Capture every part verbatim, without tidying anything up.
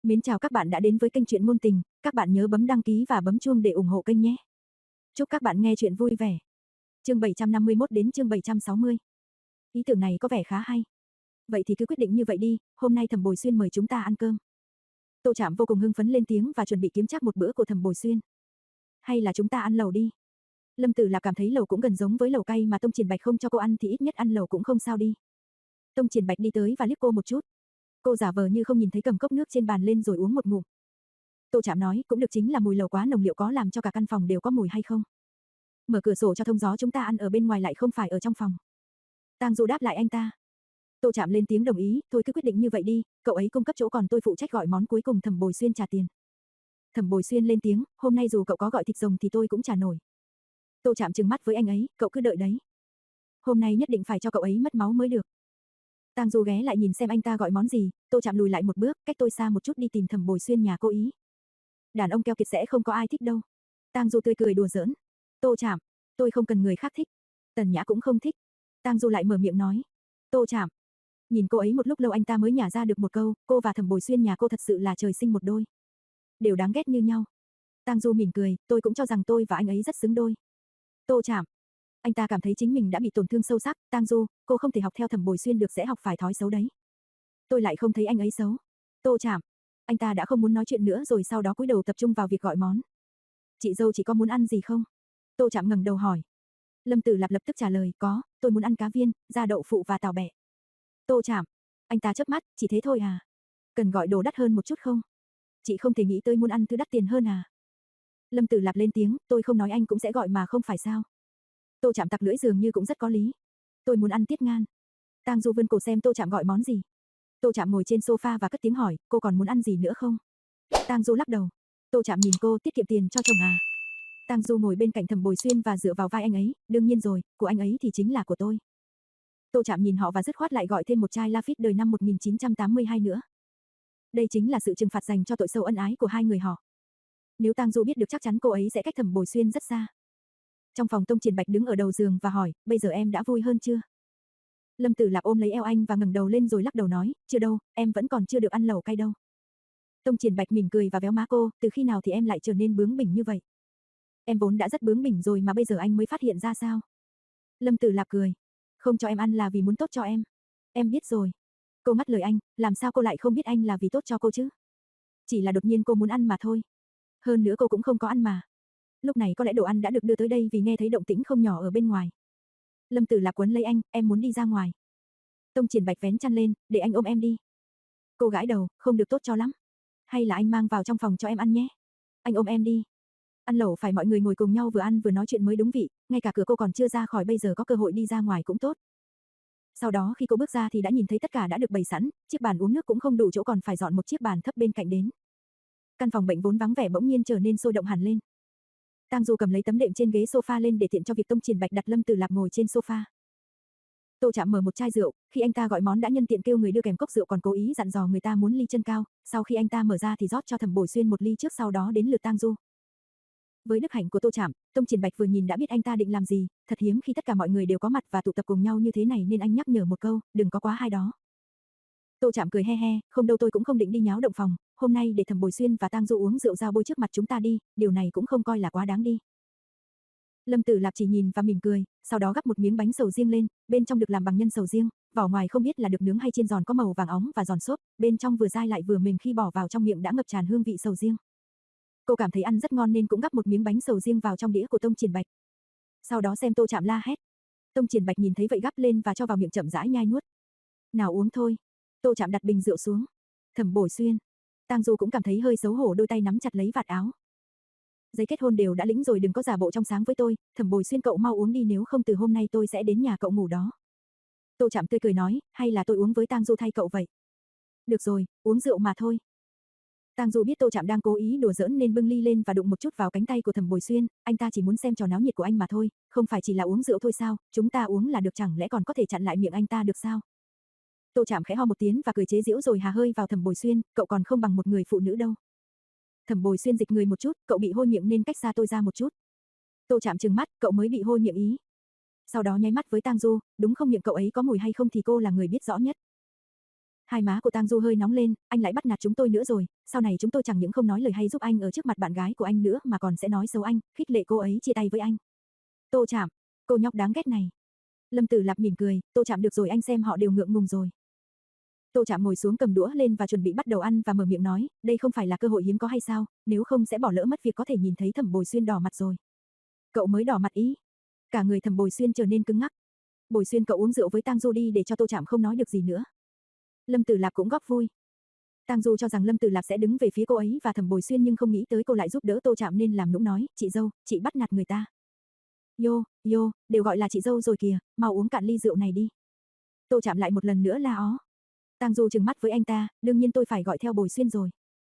Mến chào các bạn đã đến với kênh truyện ngôn tình, các bạn nhớ bấm đăng ký và bấm chuông để ủng hộ kênh nhé. Chúc các bạn nghe truyện vui vẻ. Chương bảy trăm năm mươi mốt đến chương bảy trăm sáu mươi. Ý tưởng này có vẻ khá hay. Vậy thì cứ quyết định như vậy đi, hôm nay Thẩm Bồi Xuyên mời chúng ta ăn cơm. Tô Trạm vô cùng hưng phấn lên tiếng và chuẩn bị kiếm trác một bữa của Thẩm Bồi Xuyên. Hay là chúng ta ăn lẩu đi. Lâm Tử Lạp cảm thấy lẩu cũng gần giống với lẩu cay mà Tông Triển Bạch không cho cô ăn thì ít nhất ăn lẩu cũng không sao đi. Tông Triển Bạch đi tới và liếc cô một chút. Cô giả vờ như không nhìn thấy cầm cốc nước trên bàn lên rồi uống một ngụm. Tô Trạm nói, cũng được, chính là mùi lẩu quá nồng, liệu có làm cho cả căn phòng đều có mùi hay không? Mở cửa sổ cho thông gió, chúng ta ăn ở bên ngoài lại không phải ở trong phòng. Tang Du đáp lại anh ta. Tô Trạm lên tiếng đồng ý, thôi cứ quyết định như vậy đi, cậu ấy cung cấp chỗ còn tôi phụ trách gọi món, cuối cùng Thẩm Bồi Xuyên trả tiền. Thẩm Bồi Xuyên lên tiếng, hôm nay dù cậu có gọi thịt rồng thì tôi cũng trả nổi. Tô Trạm trừng mắt với anh ấy, cậu cứ đợi đấy. Hôm nay nhất định phải cho cậu ấy mất máu mới được. Tang Du ghé lại nhìn xem anh ta gọi món gì, Tô Trạm lùi lại một bước, cách tôi xa một chút đi tìm Thẩm Bồi Xuyên nhà cô ý. Đàn ông keo kiệt sẽ không có ai thích đâu. Tang Du tươi cười đùa giỡn. Tô Trạm, tôi không cần người khác thích. Tần Nhã cũng không thích. Tang Du lại mở miệng nói. Tô Trạm. Nhìn cô ấy một lúc lâu anh ta mới nhả ra được một câu, cô và Thẩm Bồi Xuyên nhà cô thật sự là trời sinh một đôi. Đều đáng ghét như nhau. Tang Du mỉm cười, tôi cũng cho rằng tôi và anh ấy rất xứng đôi. Tô Trạm. Anh ta cảm thấy chính mình đã bị tổn thương sâu sắc, Tang Du, cô không thể học theo Thẩm Bồi Xuyên được, sẽ học phải thói xấu đấy. Tôi lại không thấy anh ấy xấu. Tô Trạm. Anh ta đã không muốn nói chuyện nữa rồi sau đó cúi đầu tập trung vào việc gọi món. Chị dâu chỉ có muốn ăn gì không? Tô Trạm ngẩng đầu hỏi. Lâm Tử Lạp lập tức trả lời, có, tôi muốn ăn cá viên, da đậu phụ và tàu bẹ. Tô Trạm. Anh ta chớp mắt, chỉ thế thôi à? Cần gọi đồ đắt hơn một chút không? Chị không thể nghĩ tới muốn ăn thứ đắt tiền hơn à? Lâm Tử Lạp lên tiếng, tôi không nói anh cũng sẽ gọi mà không phải sao? Tô Trạm tặc lưỡi dường như cũng rất có lý. Tôi muốn ăn tiết ngan. Tang Du vươn cổ xem Tô Trạm gọi món gì. Tô Trạm ngồi trên sofa và cất tiếng hỏi, cô còn muốn ăn gì nữa không? Tang Du lắc đầu. Tô Trạm nhìn cô, tiết kiệm tiền cho chồng à? Tang Du ngồi bên cạnh Thẩm Bồi Xuyên và dựa vào vai anh ấy, đương nhiên rồi, của anh ấy thì chính là của tôi. Tô Trạm nhìn họ và dứt khoát lại gọi thêm một chai Lafite đời năm một nghìn chín trăm tám mươi hai nữa. Đây chính là sự trừng phạt dành cho tội sâu ân ái của hai người họ. Nếu Tang Du biết được chắc chắn cô ấy sẽ cách Thẩm Bồi Xuyên rất xa. Trong phòng Tông Triển Bạch đứng ở đầu giường và hỏi, bây giờ em đã vui hơn chưa? Lâm Tử Lạp ôm lấy eo anh và ngẩng đầu lên rồi lắc đầu nói, chưa đâu, em vẫn còn chưa được ăn lẩu cay đâu. Tông Triển Bạch mỉm cười và véo má cô, từ khi nào thì em lại trở nên bướng bỉnh như vậy? Em vốn đã rất bướng bỉnh rồi mà bây giờ anh mới phát hiện ra sao? Lâm Tử Lạp cười, không cho em ăn là vì muốn tốt cho em. Em biết rồi. Cô ngắt lời anh, làm sao cô lại không biết anh là vì tốt cho cô chứ? Chỉ là đột nhiên cô muốn ăn mà thôi. Hơn nữa cô cũng không có ăn mà. Lúc này có lẽ đồ ăn đã được đưa tới đây vì nghe thấy động tĩnh không nhỏ ở bên ngoài. Lâm Tử Lạp quấn lấy anh, em muốn đi ra ngoài. Tông Triển Bạch vén chăn lên, để anh ôm em đi. Cô gãi đầu, không được tốt cho lắm. Hay là anh mang vào trong phòng cho em ăn nhé. Anh ôm em đi. Ăn lẩu phải mọi người ngồi cùng nhau vừa ăn vừa nói chuyện mới đúng vị, ngay cả cửa cô còn chưa ra khỏi bây giờ có cơ hội đi ra ngoài cũng tốt. Sau đó khi cô bước ra thì đã nhìn thấy tất cả đã được bày sẵn, chiếc bàn uống nước cũng không đủ chỗ còn phải dọn một chiếc bàn thấp bên cạnh đến. Căn phòng bệnh vốn vắng vẻ bỗng nhiên trở nên sôi động hẳn lên. Tang Du cầm lấy tấm đệm trên ghế sofa lên để tiện cho việc Tông Triển Bạch đặt Lâm Tử Lạp ngồi trên sofa. Tô Trạm mở một chai rượu, khi anh ta gọi món đã nhân tiện kêu người đưa kèm cốc rượu còn cố ý dặn dò người ta muốn ly chân cao, sau khi anh ta mở ra thì rót cho Thẩm Bồi Xuyên một ly trước sau đó đến lượt Tang Du. Với đức hạnh của Tô Trạm, Tông Triển Bạch vừa nhìn đã biết anh ta định làm gì, thật hiếm khi tất cả mọi người đều có mặt và tụ tập cùng nhau như thế này nên anh nhắc nhở một câu, đừng có quá hai đó. Tô Trạm cười he he, không đâu, tôi cũng không định đi nháo động phòng, hôm nay để Thẩm Bồi Xuyên và Tang Du uống rượu giao bôi trước mặt chúng ta đi, điều này cũng không coi là quá đáng đi. Lâm Tử Lạp chỉ nhìn và mỉm cười, sau đó gắp một miếng bánh sầu riêng lên, bên trong được làm bằng nhân sầu riêng, vỏ ngoài không biết là được nướng hay chiên giòn có màu vàng óng và giòn xốp, bên trong vừa dai lại vừa mềm khi bỏ vào trong miệng đã ngập tràn hương vị sầu riêng. Cô cảm thấy ăn rất ngon nên cũng gắp một miếng bánh sầu riêng vào trong đĩa của Tông Triển Bạch. Sau đó xem Tô Trạm la hét. Tông Triển Bạch nhìn thấy vậy gắp lên và cho vào miệng chậm rãi nhai nuốt. Nào uống thôi. Tô Trạm đặt bình rượu xuống. Thẩm Bồi Xuyên. Tang Du cũng cảm thấy hơi xấu hổ, đôi tay nắm chặt lấy vạt áo. Giấy kết hôn đều đã lĩnh rồi, đừng có giả bộ trong sáng với tôi, Thẩm Bồi Xuyên cậu mau uống đi, nếu không từ hôm nay tôi sẽ đến nhà cậu ngủ đó. Tô Trạm tươi cười nói, hay là tôi uống với Tang Du thay cậu vậy? Được rồi, uống rượu mà thôi. Tang Du biết Tô Trạm đang cố ý đùa giỡn nên bưng ly lên và đụng một chút vào cánh tay của Thẩm Bồi Xuyên, anh ta chỉ muốn xem trò náo nhiệt của anh mà thôi, không phải chỉ là uống rượu thôi sao, chúng ta uống là được, chẳng lẽ còn có thể chặn lại miệng anh ta được sao? Tô Trạm khẽ ho một tiếng và cười chế giễu rồi hà hơi vào Thẩm Bồi Xuyên, cậu còn không bằng một người phụ nữ đâu. Thẩm Bồi Xuyên dịch người một chút, cậu bị hôi miệng nên cách xa tôi ra một chút. Tô Trạm trừng mắt, cậu mới bị hôi miệng ý. Sau đó nháy mắt với Tang Du, đúng không, miệng cậu ấy có mùi hay không thì cô là người biết rõ nhất. Hai má của Tang Du hơi nóng lên, anh lại bắt nạt chúng tôi nữa rồi, sau này chúng tôi chẳng những không nói lời hay giúp anh ở trước mặt bạn gái của anh nữa mà còn sẽ nói xấu anh, khích lệ cô ấy chia tay với anh. Tô Trạm, cô nhóc đáng ghét này. Lâm Tử Lạp mỉm cười, Tô Trạm được rồi, anh xem họ đều ngượng ngùng rồi. Tô Trạm ngồi xuống cầm đũa lên và chuẩn bị bắt đầu ăn và mở miệng nói, đây không phải là cơ hội hiếm có hay sao, nếu không sẽ bỏ lỡ mất việc có thể nhìn thấy Thẩm Bồi Xuyên đỏ mặt rồi. Cậu mới đỏ mặt ý? Cả người Thẩm Bồi Xuyên trở nên cứng ngắc. Bồi Xuyên, cậu uống rượu với Tang Du đi để cho Tô Trạm không nói được gì nữa. Lâm Tử Lạp cũng góp vui. Tang Du cho rằng Lâm Tử Lạp sẽ đứng về phía cô ấy và Thẩm Bồi Xuyên nhưng không nghĩ tới cô lại giúp đỡ Tô Trạm nên làm nũng nói, chị dâu, chị bắt nạt người ta. Yo, yo, đều gọi là chị dâu rồi kìa, mau uống cạn ly rượu này đi. Tô Trạm lại một lần nữa la ó. Tang Du trừng mắt với anh ta, đương nhiên tôi phải gọi theo Bồi Xuyên rồi.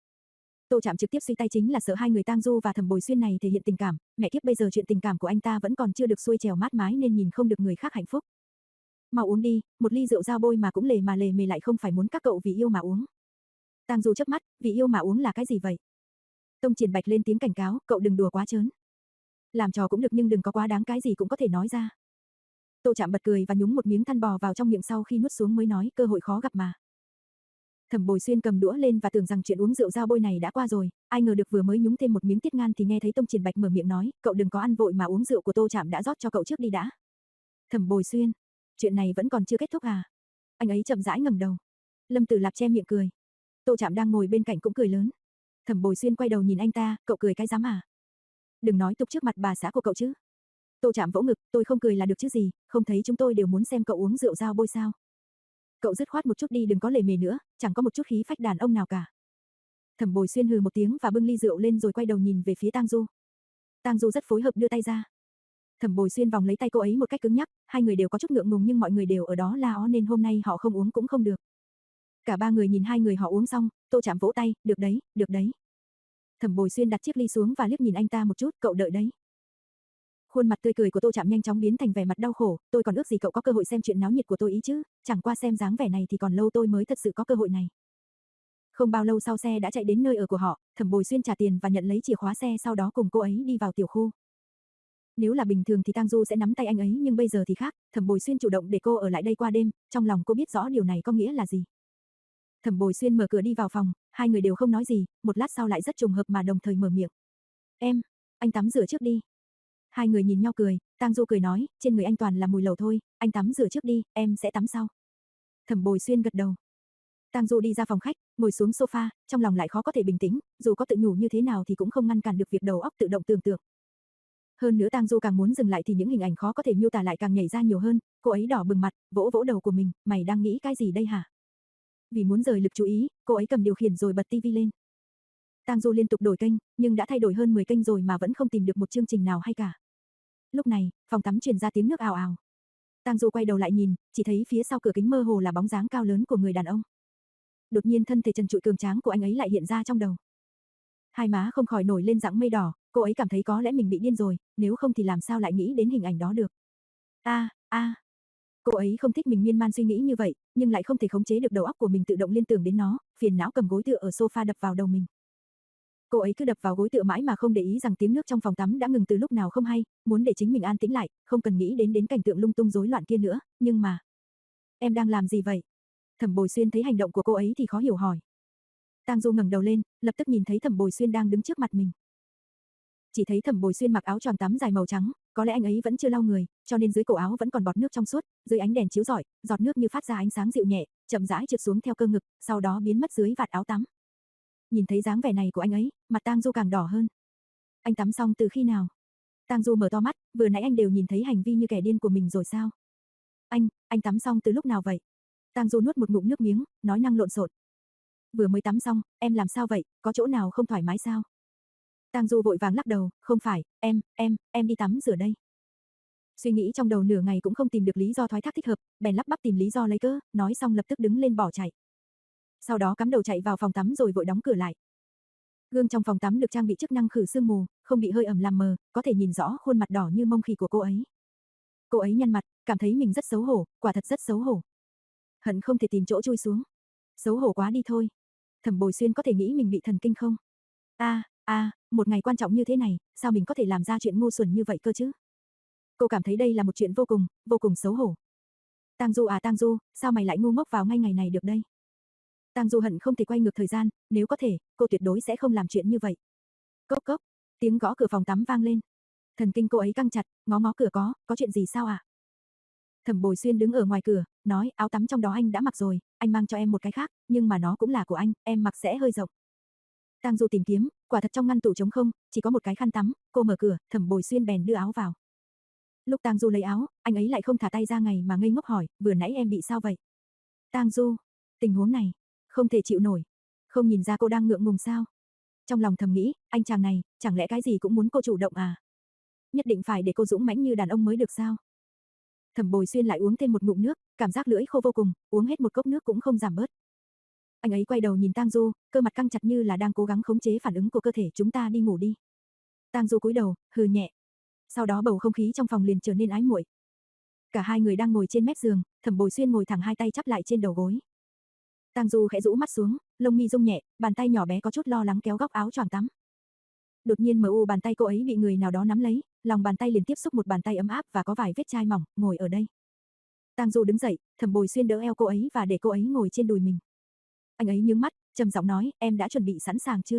Tô Trạm trực tiếp suy tay chính là sợ hai người Tang Du và Thẩm Bồi Xuyên này thể hiện tình cảm, mẹ kiếp bây giờ chuyện tình cảm của anh ta vẫn còn chưa được xuôi trèo mát mái nên nhìn không được người khác hạnh phúc. Mau uống đi, một ly rượu dao bôi mà cũng lề mà lề mề lại không phải muốn các cậu vì yêu mà uống. Tang Du chớp mắt, vì yêu mà uống là cái gì vậy? Tông Triển Bạch lên tiếng cảnh cáo, cậu đừng đùa quá trớn. Làm trò cũng được nhưng đừng có quá đáng, cái gì cũng có thể nói ra. Tô Trạm bật cười và nhúng một miếng than bò vào trong miệng sau khi nuốt xuống mới nói, cơ hội khó gặp mà. Thẩm Bồi Xuyên cầm đũa lên và tưởng rằng chuyện uống rượu dao bôi này đã qua rồi, ai ngờ được vừa mới nhúng thêm một miếng tiết ngan thì nghe thấy Tông Triển Bạch mở miệng nói, cậu đừng có ăn vội mà uống rượu của Tô Trạm đã rót cho cậu trước đi đã. Thẩm Bồi Xuyên, chuyện này vẫn còn chưa kết thúc à? Anh ấy chậm rãi ngẩng đầu. Lâm Tử Lạp che miệng cười. Tô Trạm đang ngồi bên cạnh cũng cười lớn. Thẩm Bồi Xuyên quay đầu nhìn anh ta, cậu cười cái dám à? Đừng nói tục trước mặt bà xã của cậu chứ. Tô Trạm vỗ ngực, tôi không cười là được chứ gì, không thấy chúng tôi đều muốn xem cậu uống rượu dao bôi sao? Cậu dứt khoát một chút đi, đừng có lề mề nữa, chẳng có một chút khí phách đàn ông nào cả. Thẩm Bồi Xuyên hừ một tiếng và bưng ly rượu lên rồi quay đầu nhìn về phía Tang Du. Tang Du rất phối hợp đưa tay ra. Thẩm Bồi Xuyên vòng lấy tay cô ấy một cách cứng nhắc, hai người đều có chút ngượng ngùng nhưng mọi người đều ở đó la ó nên hôm nay họ không uống cũng không được. Cả ba người nhìn hai người họ uống xong, Tô Trạm vỗ tay, được đấy, được đấy. Thẩm Bồi Xuyên đặt chiếc ly xuống và liếc nhìn anh ta một chút, cậu đợi đấy. Khuôn mặt tươi cười của Tô Trạm nhanh chóng biến thành vẻ mặt đau khổ, tôi còn ước gì cậu có cơ hội xem chuyện náo nhiệt của tôi ý chứ, chẳng qua xem dáng vẻ này thì còn lâu tôi mới thật sự có cơ hội này. Không bao lâu sau xe đã chạy đến nơi ở của họ, Thẩm Bồi Xuyên trả tiền và nhận lấy chìa khóa xe sau đó cùng cô ấy đi vào tiểu khu. Nếu là bình thường thì Tang Du sẽ nắm tay anh ấy nhưng bây giờ thì khác, Thẩm Bồi Xuyên chủ động để cô ở lại đây qua đêm, trong lòng cô biết rõ điều này có nghĩa là gì. Thẩm Bồi Xuyên mở cửa đi vào phòng, hai người đều không nói gì, một lát sau lại rất trùng hợp mà đồng thời mở miệng. Em, anh tắm rửa trước đi. Hai người nhìn nhau cười, Tang Du cười nói, trên người anh toàn là mùi lẩu thôi, anh tắm rửa trước đi, em sẽ tắm sau. Thẩm Bồi Xuyên gật đầu. Tang Du đi ra phòng khách, ngồi xuống sofa, trong lòng lại khó có thể bình tĩnh, dù có tự nhủ như thế nào thì cũng không ngăn cản được việc đầu óc tự động tưởng tượng. Hơn nữa Tang Du càng muốn dừng lại thì những hình ảnh khó có thể miêu tả lại càng nhảy ra nhiều hơn, cô ấy đỏ bừng mặt, vỗ vỗ đầu của mình, mày đang nghĩ cái gì đây hả? Vì muốn rời lực chú ý, cô ấy cầm điều khiển rồi bật tivi lên. Tang Du liên tục đổi kênh, nhưng đã thay đổi hơn mười kênh rồi mà vẫn không tìm được một chương trình nào hay cả. Lúc này, phòng tắm truyền ra tiếng nước ào ào. Tang Du quay đầu lại nhìn, chỉ thấy phía sau cửa kính mơ hồ là bóng dáng cao lớn của người đàn ông. Đột nhiên thân thể trần trụi cường tráng của anh ấy lại hiện ra trong đầu. Hai má không khỏi nổi lên dạng mây đỏ, cô ấy cảm thấy có lẽ mình bị điên rồi, nếu không thì làm sao lại nghĩ đến hình ảnh đó được. A, a. Cô ấy không thích mình miên man suy nghĩ như vậy, nhưng lại không thể khống chế được đầu óc của mình tự động liên tưởng đến nó, phiền não cầm gối tựa ở sofa đập vào đầu mình. Cô ấy cứ đập vào gối tựa mãi mà không để ý rằng tiếng nước trong phòng tắm đã ngừng từ lúc nào không hay, muốn để chính mình an tĩnh lại, không cần nghĩ đến đến cảnh tượng lung tung rối loạn kia nữa, nhưng mà... Em đang làm gì vậy? Thẩm Bồi Xuyên thấy hành động của cô ấy thì khó hiểu hỏi. Tang Du ngẩng đầu lên, lập tức nhìn thấy Thẩm Bồi Xuyên đang đứng trước mặt mình. Chỉ thấy Thẩm Bồi Xuyên mặc áo choàng tắm dài màu trắng, có lẽ anh ấy vẫn chưa lau người, cho nên dưới cổ áo vẫn còn bọt nước trong suốt, dưới ánh đèn chiếu rọi, giọt nước như phát ra ánh sáng dịu nhẹ, chậm rãi trượt xuống theo cơ ngực, sau đó biến mất dưới vạt áo tắm. Nhìn thấy dáng vẻ này của anh ấy, mặt Tang Du càng đỏ hơn. Anh tắm xong từ khi nào? Tang Du mở to mắt, vừa nãy anh đều nhìn thấy hành vi như kẻ điên của mình rồi sao? Anh, anh tắm xong từ lúc nào vậy? Tang Du nuốt một ngụm nước miếng, nói năng lộn xộn. Vừa mới tắm xong, em làm sao vậy, có chỗ nào không thoải mái sao? Tang Du vội vàng lắc đầu, không phải, em, em, em đi tắm rửa đây. Suy nghĩ trong đầu nửa ngày cũng không tìm được lý do thoái thác thích hợp, bèn lắp bắp tìm lý do lấy cớ, nói xong lập tức đứng lên bỏ chạy. Sau đó cắm đầu chạy vào phòng tắm rồi vội đóng cửa lại. Gương trong phòng tắm được trang bị chức năng khử sương mù, không bị hơi ẩm làm mờ, có thể nhìn rõ khuôn mặt đỏ như mông khỉ của cô ấy. Cô ấy nhăn mặt, cảm thấy mình rất xấu hổ, quả thật rất xấu hổ. Hận không thể tìm chỗ chui xuống. Xấu hổ quá đi thôi. Thẩm Bồi Xuyên có thể nghĩ mình bị thần kinh không? A, a, một ngày quan trọng như thế này, sao mình có thể làm ra chuyện ngu xuẩn như vậy cơ chứ? Cô cảm thấy đây là một chuyện vô cùng, vô cùng xấu hổ. Tang Du à Tang Du, sao mày lại ngu ngốc vào ngay ngày này được đây? Tang Du hận không thể quay ngược thời gian, nếu có thể, cô tuyệt đối sẽ không làm chuyện như vậy. Cốc cốc, tiếng gõ cửa phòng tắm vang lên. Thần kinh cô ấy căng chặt, ngó ngó cửa có, có chuyện gì sao ạ? À? Thẩm Bồi Xuyên đứng ở ngoài cửa, nói, áo tắm trong đó anh đã mặc rồi, anh mang cho em một cái khác, nhưng mà nó cũng là của anh, em mặc sẽ hơi rộng. Tang Du tìm kiếm, quả thật trong ngăn tủ trống không, chỉ có một cái khăn tắm, cô mở cửa, Thẩm Bồi Xuyên bèn đưa áo vào. Lúc Tang Du lấy áo, anh ấy lại không thả tay ra ngày mà ngây ngốc hỏi, vừa nãy em bị sao vậy? Tang Du, tình huống này, không thể chịu nổi. Không nhìn ra cô đang ngượng ngùng sao? Trong lòng thầm nghĩ, anh chàng này, chẳng lẽ cái gì cũng muốn cô chủ động à? Nhất định phải để cô dũng mãnh như đàn ông mới được sao? Thẩm Bồi Xuyên lại uống thêm một ngụm nước, cảm giác lưỡi khô vô cùng, uống hết một cốc nước cũng không giảm bớt. Anh ấy quay đầu nhìn Tang Du, cơ mặt căng chặt như là đang cố gắng khống chế phản ứng của cơ thể, chúng ta đi ngủ đi. Tang Du cúi đầu, hừ nhẹ. Sau đó bầu không khí trong phòng liền trở nên ái muội. Cả hai người đang ngồi trên mép giường, Thẩm Bồi Xuyên ngồi thẳng hai tay chắp lại trên đầu gối. Tang Du khẽ rũ mắt xuống, lông mi rung nhẹ, bàn tay nhỏ bé có chút lo lắng kéo góc áo choàng tắm. Đột nhiên mờ u bàn tay cô ấy bị người nào đó nắm lấy, lòng bàn tay liền tiếp xúc một bàn tay ấm áp và có vài vết chai mỏng, ngồi ở đây. Tang Du đứng dậy, Thẩm Bồi Xuyên đỡ eo cô ấy và để cô ấy ngồi trên đùi mình. Anh ấy nhướng mắt, trầm giọng nói, em đã chuẩn bị sẵn sàng chưa?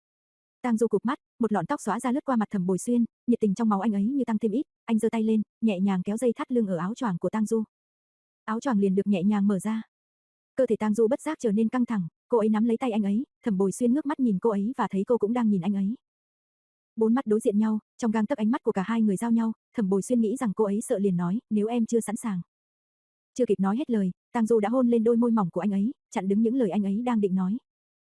Tang Du cụp mắt, một lọn tóc xõa ra lướt qua mặt Thẩm Bồi Xuyên, nhiệt tình trong máu anh ấy như tăng thêm ít, anh giơ tay lên, nhẹ nhàng kéo dây thắt lưng ở áo choàng của Tang Du. Áo choàng liền được nhẹ nhàng mở ra. Cơ thể Tang Du bất giác trở nên căng thẳng, cô ấy nắm lấy tay anh ấy, Thẩm Bồi Xuyên ngước mắt nhìn cô ấy và thấy cô cũng đang nhìn anh ấy. Bốn mắt đối diện nhau, trong gang tấc ánh mắt của cả hai người giao nhau, Thẩm Bồi Xuyên nghĩ rằng cô ấy sợ liền nói, nếu em chưa sẵn sàng. Chưa kịp nói hết lời, Tang Du đã hôn lên đôi môi mỏng của anh ấy, chặn đứng những lời anh ấy đang định nói.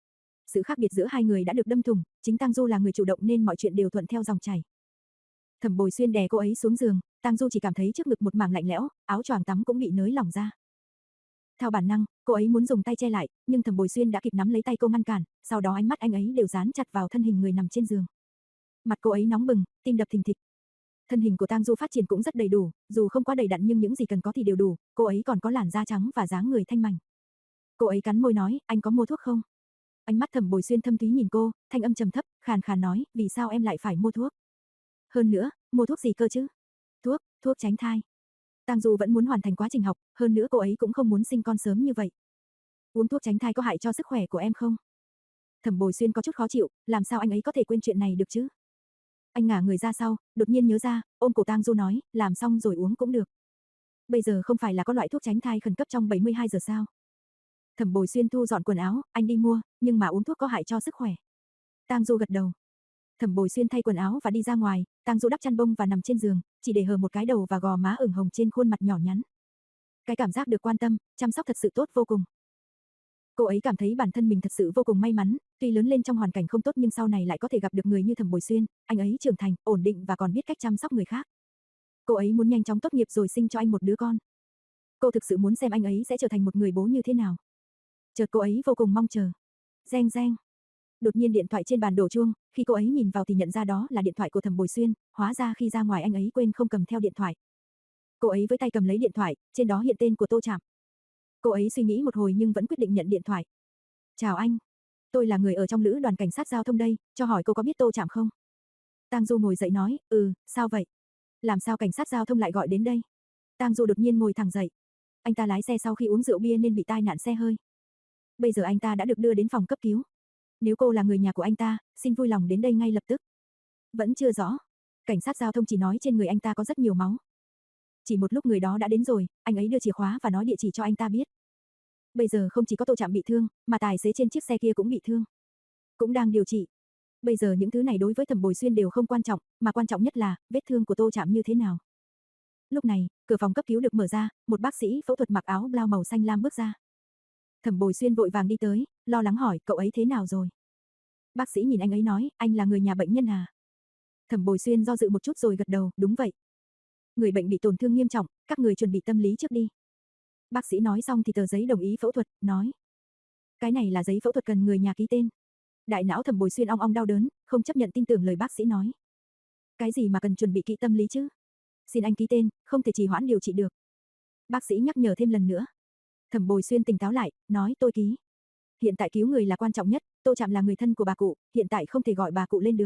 Sự khác biệt giữa hai người đã được đâm thủng, chính Tang Du là người chủ động nên mọi chuyện đều thuận theo dòng chảy. Thẩm Bồi Xuyên đè cô ấy xuống giường, Tang Du chỉ cảm thấy trước ngực một mảng lạnh lẽo, áo choàng tắm cũng bị nới lỏng ra. Theo bản năng, cô ấy muốn dùng tay che lại, nhưng Thẩm Bồi Xuyên đã kịp nắm lấy tay cô ngăn cản, sau đó ánh mắt anh ấy đều dán chặt vào thân hình người nằm trên giường. Mặt cô ấy nóng bừng, tim đập thình thịch. Thân hình của Tang Du phát triển cũng rất đầy đủ, dù không quá đầy đặn nhưng những gì cần có thì đều đủ, cô ấy còn có làn da trắng và dáng người thanh mảnh. Cô ấy cắn môi nói, anh có mua thuốc không? Ánh mắt Thẩm Bồi Xuyên thâm thúy nhìn cô, thanh âm trầm thấp, khàn khàn nói, vì sao em lại phải mua thuốc? Hơn nữa, mua thuốc gì cơ chứ? Thuốc, thuốc tránh thai. Tang Du vẫn muốn hoàn thành quá trình học, hơn nữa cô ấy cũng không muốn sinh con sớm như vậy. Uống thuốc tránh thai có hại cho sức khỏe của em không? Thẩm Bồi Xuyên có chút khó chịu, làm sao anh ấy có thể quên chuyện này được chứ? Anh ngả người ra sau, đột nhiên nhớ ra, ôm cổ Tang Du nói, làm xong rồi uống cũng được. Bây giờ không phải là có loại thuốc tránh thai khẩn cấp trong bảy mươi hai giờ sao? Thẩm Bồi Xuyên thu dọn quần áo, anh đi mua, nhưng mà uống thuốc có hại cho sức khỏe. Tang Du gật đầu. Thẩm Bồi Xuyên thay quần áo và đi ra ngoài, Tang Du đắp chăn bông và nằm trên giường, chỉ để hờ một cái đầu và gò má ửng hồng trên khuôn mặt nhỏ nhắn. Cái cảm giác được quan tâm, chăm sóc thật sự tốt vô cùng. Cô ấy cảm thấy bản thân mình thật sự vô cùng may mắn, tuy lớn lên trong hoàn cảnh không tốt nhưng sau này lại có thể gặp được người như Thẩm Bồi Xuyên, anh ấy trưởng thành, ổn định và còn biết cách chăm sóc người khác. Cô ấy muốn nhanh chóng tốt nghiệp rồi sinh cho anh một đứa con. Cô thực sự muốn xem anh ấy sẽ trở thành một người bố như thế nào. Chợt cô ấy vô cùng mong chờ. Reng reng. Đột nhiên điện thoại trên bàn đổ chuông, khi cô ấy nhìn vào thì nhận ra đó là điện thoại của Thẩm Bồi Xuyên, hóa ra khi ra ngoài anh ấy quên không cầm theo điện thoại. Cô ấy với tay cầm lấy điện thoại, trên đó hiện tên của Tô Trạm. Cô ấy suy nghĩ một hồi nhưng vẫn quyết định nhận điện thoại. Chào anh, tôi là người ở trong lữ đoàn cảnh sát giao thông đây, cho hỏi cô có biết Tô Trạm không? Tang Du ngồi dậy nói, ừ, sao vậy? Làm sao cảnh sát giao thông lại gọi đến đây? Tang Du đột nhiên ngồi thẳng dậy. Anh ta lái xe sau khi uống rượu bia nên bị tai nạn xe hơi. Bây giờ anh ta đã được đưa đến phòng cấp cứu. Nếu cô là người nhà của anh ta, xin vui lòng đến đây ngay lập tức. Vẫn chưa rõ. Cảnh sát giao thông chỉ nói trên người anh ta có rất nhiều máu. Chỉ một lúc người đó đã đến rồi, anh ấy đưa chìa khóa và nói địa chỉ cho anh ta biết. Bây giờ không chỉ có Tô Trạm bị thương, mà tài xế trên chiếc xe kia cũng bị thương. Cũng đang điều trị. Bây giờ những thứ này đối với Thẩm Bồi Xuyên đều không quan trọng, mà quan trọng nhất là vết thương của Tô Trạm như thế nào. Lúc này, cửa phòng cấp cứu được mở ra, một bác sĩ phẫu thuật mặc áo blau màu xanh lam bước ra. Thẩm Bồi Xuyên vội vàng đi tới, lo lắng hỏi, cậu ấy thế nào rồi? Bác sĩ nhìn anh ấy nói, anh là người nhà bệnh nhân à? Thẩm Bồi Xuyên do dự một chút rồi gật đầu, đúng vậy. Người bệnh bị tổn thương nghiêm trọng, các người chuẩn bị tâm lý trước đi. Bác sĩ nói xong thì tờ giấy đồng ý phẫu thuật, nói. Cái này là giấy phẫu thuật cần người nhà ký tên. Đại não Thẩm Bồi Xuyên ong ong đau đớn, không chấp nhận tin tưởng lời bác sĩ nói. Cái gì mà cần chuẩn bị kỹ tâm lý chứ? Xin anh ký tên, không thể trì hoãn điều trị được. Bác sĩ nhắc nhở thêm lần nữa. Thẩm Bồi Xuyên tỉnh táo lại, nói tôi ký. Hiện tại cứu người là quan trọng nhất, Tô Trạm là người thân của bà cụ, hiện tại không thể gọi bà cụ lên được.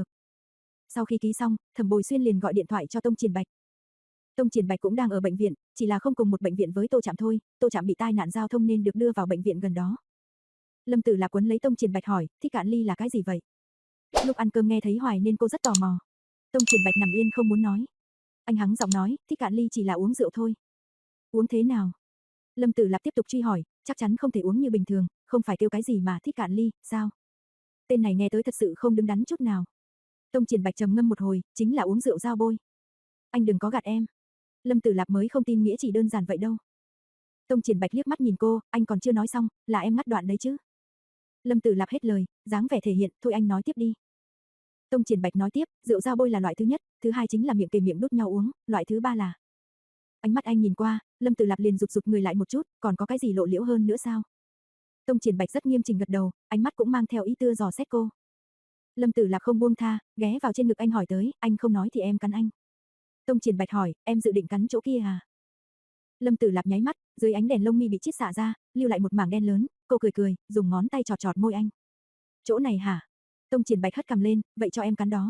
Sau khi ký xong, Thẩm Bồi Xuyên liền gọi điện thoại cho Tông Triển Bạch. Tông Triển Bạch cũng đang ở bệnh viện, chỉ là không cùng một bệnh viện với Tô Trạm thôi, Tô Trạm bị tai nạn giao thông nên được đưa vào bệnh viện gần đó. Lâm Tử Lạp quấn lấy Tông Triển Bạch hỏi, thích cạn ly là cái gì vậy? Lúc ăn cơm nghe thấy hoài nên cô rất tò mò. Tông Triển Bạch nằm yên không muốn nói. Anh hắng giọng nói, thích cạn ly chỉ là uống rượu thôi. Uống thế nào? Lâm Tử Lạp tiếp tục truy hỏi, chắc chắn không thể uống như bình thường, không phải kêu cái gì mà thích cạn ly, sao? Tên này nghe tới thật sự không đứng đắn chút nào. Tông Triển Bạch trầm ngâm một hồi, chính là uống rượu giao bôi. Anh đừng có gạt em. Lâm Tử Lạp mới không tin nghĩa chỉ đơn giản vậy đâu. Tông Triển Bạch liếc mắt nhìn cô, anh còn chưa nói xong, là em ngắt đoạn đấy chứ. Lâm Tử Lạp hết lời, dáng vẻ thể hiện, thôi anh nói tiếp đi. Tông Triển Bạch nói tiếp, rượu giao bôi là loại thứ nhất, thứ hai chính là miệng kề miệng đút nhau uống, loại thứ ba là. Ánh mắt anh nhìn qua, Lâm Tử Lạp liền rụt rụt người lại một chút, còn có cái gì lộ liễu hơn nữa sao? Tông Triển Bạch rất nghiêm chỉnh gật đầu, ánh mắt cũng mang theo ý tưa dò xét cô. Lâm Tử Lạp không buông tha, ghé vào trên ngực anh hỏi tới, anh không nói thì em cắn anh. Tông Triển Bạch hỏi, em dự định cắn chỗ kia à? Lâm Tử Lạp nháy mắt, dưới ánh đèn lông mi bị chiết xạ ra, lưu lại một mảng đen lớn, cô cười cười, dùng ngón tay chọt chọt môi anh. Chỗ này hả? Tông Triển Bạch hất cằm lên, vậy cho em cắn đó.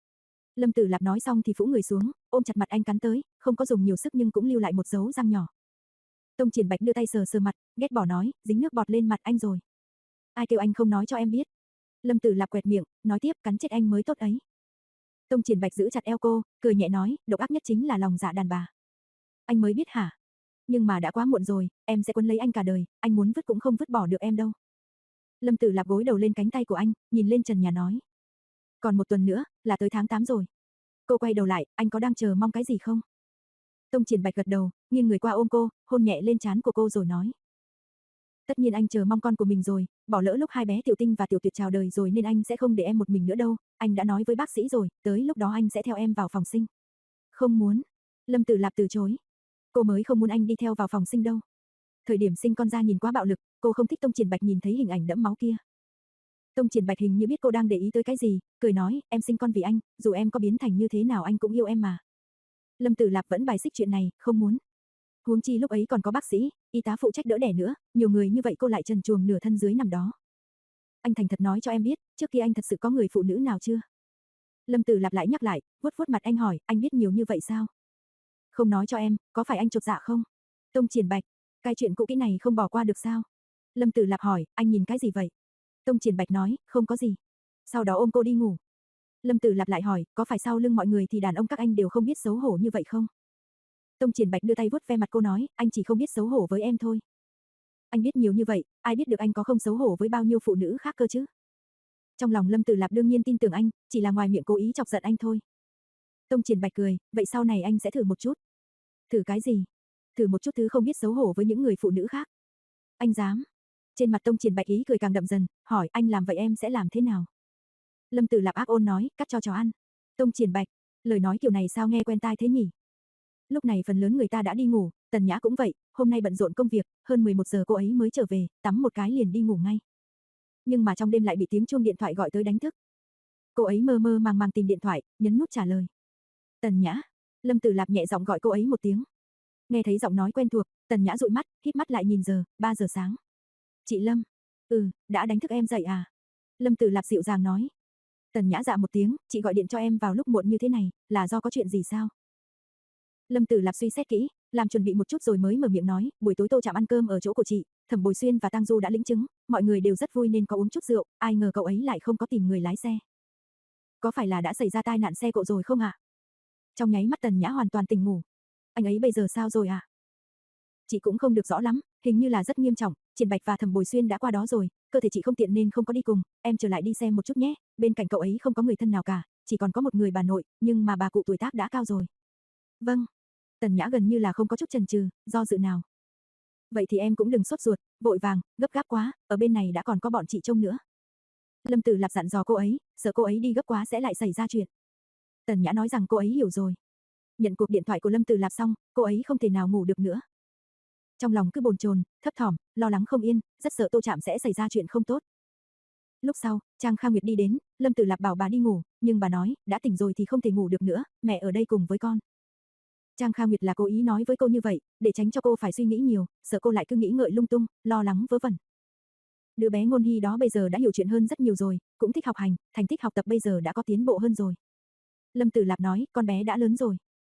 Lâm Tử Lạp nói xong thì phũ người xuống, ôm chặt mặt anh cắn tới, không có dùng nhiều sức nhưng cũng lưu lại một dấu răng nhỏ. Tông Triển Bạch đưa tay sờ sờ mặt, ghét bỏ nói, dính nước bọt lên mặt anh rồi. Ai kêu anh không nói cho em biết? Lâm Tử Lạp quẹt miệng, nói tiếp, cắn chết anh mới tốt ấy. Tông Triển Bạch giữ chặt eo cô, cười nhẹ nói, độc ác nhất chính là lòng dạ đàn bà. Anh mới biết hả? Nhưng mà đã quá muộn rồi, em sẽ quấn lấy anh cả đời, anh muốn vứt cũng không vứt bỏ được em đâu. Lâm Tử Lạp gối đầu lên cánh tay của anh, nhìn lên trần nhà nói. Còn một tuần nữa, là tới tháng tám rồi. Cô quay đầu lại, anh có đang chờ mong cái gì không? Tông Triển Bạch gật đầu, nghiêng người qua ôm cô, hôn nhẹ lên trán của cô rồi nói. Tất nhiên anh chờ mong con của mình rồi, bỏ lỡ lúc hai bé Tiểu Tinh và Tiểu Tuyệt chào đời rồi nên anh sẽ không để em một mình nữa đâu, anh đã nói với bác sĩ rồi, tới lúc đó anh sẽ theo em vào phòng sinh. Không muốn. Lâm Tử Lạp từ chối. Cô mới không muốn anh đi theo vào phòng sinh đâu. Thời điểm sinh con ra nhìn quá bạo lực, cô không thích Tông Triển Bạch nhìn thấy hình ảnh đẫm máu kia. Tông Triển Bạch hình như biết cô đang để ý tới cái gì, cười nói, em sinh con vì anh, dù em có biến thành như thế nào anh cũng yêu em mà. Lâm Tử Lạp vẫn bài xích chuyện này, không muốn. Huống chi lúc ấy còn có bác sĩ, y tá phụ trách đỡ đẻ nữa, nhiều người như vậy cô lại trần truồng nửa thân dưới nằm đó. Anh thành thật nói cho em biết, trước kia anh thật sự có người phụ nữ nào chưa? Lâm Tử Lạp lại nhắc lại, vuốt vuốt mặt anh hỏi, anh biết nhiều như vậy sao? Không nói cho em, có phải anh chột dạ không? Tông Triển Bạch, cái chuyện cũ kỹ này không bỏ qua được sao? Lâm Tử Lạp hỏi, anh nhìn cái gì vậy? Tông Triển Bạch nói, không có gì. Sau đó ôm cô đi ngủ. Lâm Tử Lạp lại hỏi, có phải sau lưng mọi người thì đàn ông các anh đều không biết xấu hổ như vậy không? Tông Triển Bạch đưa tay vuốt ve mặt cô nói, anh chỉ không biết xấu hổ với em thôi. Anh biết nhiều như vậy, ai biết được anh có không xấu hổ với bao nhiêu phụ nữ khác cơ chứ? Trong lòng Lâm Tử Lạp đương nhiên tin tưởng anh, chỉ là ngoài miệng cố ý chọc giận anh thôi. Tông Triển Bạch cười, vậy sau này anh sẽ thử một chút. Thử cái gì? Thử một chút thứ không biết xấu hổ với những người phụ nữ khác. Anh dám? Trên mặt Tông Triển Bạch ý cười càng đậm dần, hỏi anh làm vậy em sẽ làm thế nào? Lâm Tử Lạp ác ôn nói, cắt cho chó ăn. Tông Triển Bạch, lời nói kiểu này sao nghe quen tai thế nhỉ? Lúc này phần lớn người ta đã đi ngủ, Tần Nhã cũng vậy, hôm nay bận rộn công việc, hơn mười một giờ cô ấy mới trở về, tắm một cái liền đi ngủ ngay. Nhưng mà trong đêm lại bị tiếng chuông điện thoại gọi tới đánh thức. Cô ấy mơ mơ màng màng tìm điện thoại, nhấn nút trả lời. Tần Nhã, Lâm Tử Lạp nhẹ giọng gọi cô ấy một tiếng. Nghe thấy giọng nói quen thuộc, Tần Nhã dụi mắt, híp mắt lại nhìn giờ, ba giờ sáng. Chị Lâm, ừ, đã đánh thức em dậy à? Lâm Tử Lạp dịu dàng nói. Tần Nhã dạ một tiếng, chị gọi điện cho em vào lúc muộn như thế này, là do có chuyện gì sao? Lâm Tử Lạp suy xét kỹ, làm chuẩn bị một chút rồi mới mở miệng nói, buổi tối Tô Trạm ăn cơm ở chỗ của chị, Thẩm Bồi Xuyên và Tang Du đã lĩnh chứng, mọi người đều rất vui nên có uống chút rượu, ai ngờ cậu ấy lại không có tìm người lái xe. Có phải là đã xảy ra tai nạn xe cộ rồi không ạ? Trong nháy mắt Tần Nhã hoàn toàn tỉnh ngủ. Anh ấy bây giờ sao rồi ạ? À? Chị cũng không được rõ lắm, hình như là rất nghiêm trọng, Triển Bạch và Thẩm Bồi Xuyên đã qua đó rồi, cơ thể chị không tiện nên không có đi cùng, em trở lại đi xem một chút nhé, bên cạnh cậu ấy không có người thân nào cả, chỉ còn có một người bà nội, nhưng mà bà cụ tuổi tác đã cao rồi. Vâng. Tần Nhã gần như là không có chút chần chừ, do dự nào. Vậy thì em cũng đừng sốt ruột, vội vàng, gấp gáp quá, ở bên này đã còn có bọn chị trông nữa. Lâm Tử Lạp dặn dò cô ấy, sợ cô ấy đi gấp quá sẽ lại xảy ra chuyện. Tần Nhã nói rằng cô ấy hiểu rồi. Nhận cuộc điện thoại của Lâm Tử Lạp xong, cô ấy không thể nào ngủ được nữa. Trong lòng cứ bồn chồn, thấp thỏm, lo lắng không yên, rất sợ Tô Trạm sẽ xảy ra chuyện không tốt. Lúc sau, Trang Kha Nguyệt đi đến, Lâm Tử Lạp bảo bà đi ngủ, nhưng bà nói, đã tỉnh rồi thì không thể ngủ được nữa, mẹ ở đây cùng với con. Trang Kha Nguyệt là cố ý nói với cô như vậy, để tránh cho cô phải suy nghĩ nhiều, sợ cô lại cứ nghĩ ngợi lung tung, lo lắng vớ vẩn. Đứa bé Ngôn Hy đó bây giờ đã hiểu chuyện hơn rất nhiều rồi, cũng thích học hành, thành tích học tập bây giờ đã có tiến bộ hơn rồi. Lâm Tử Lạp nói, con bé đã lớn rồi.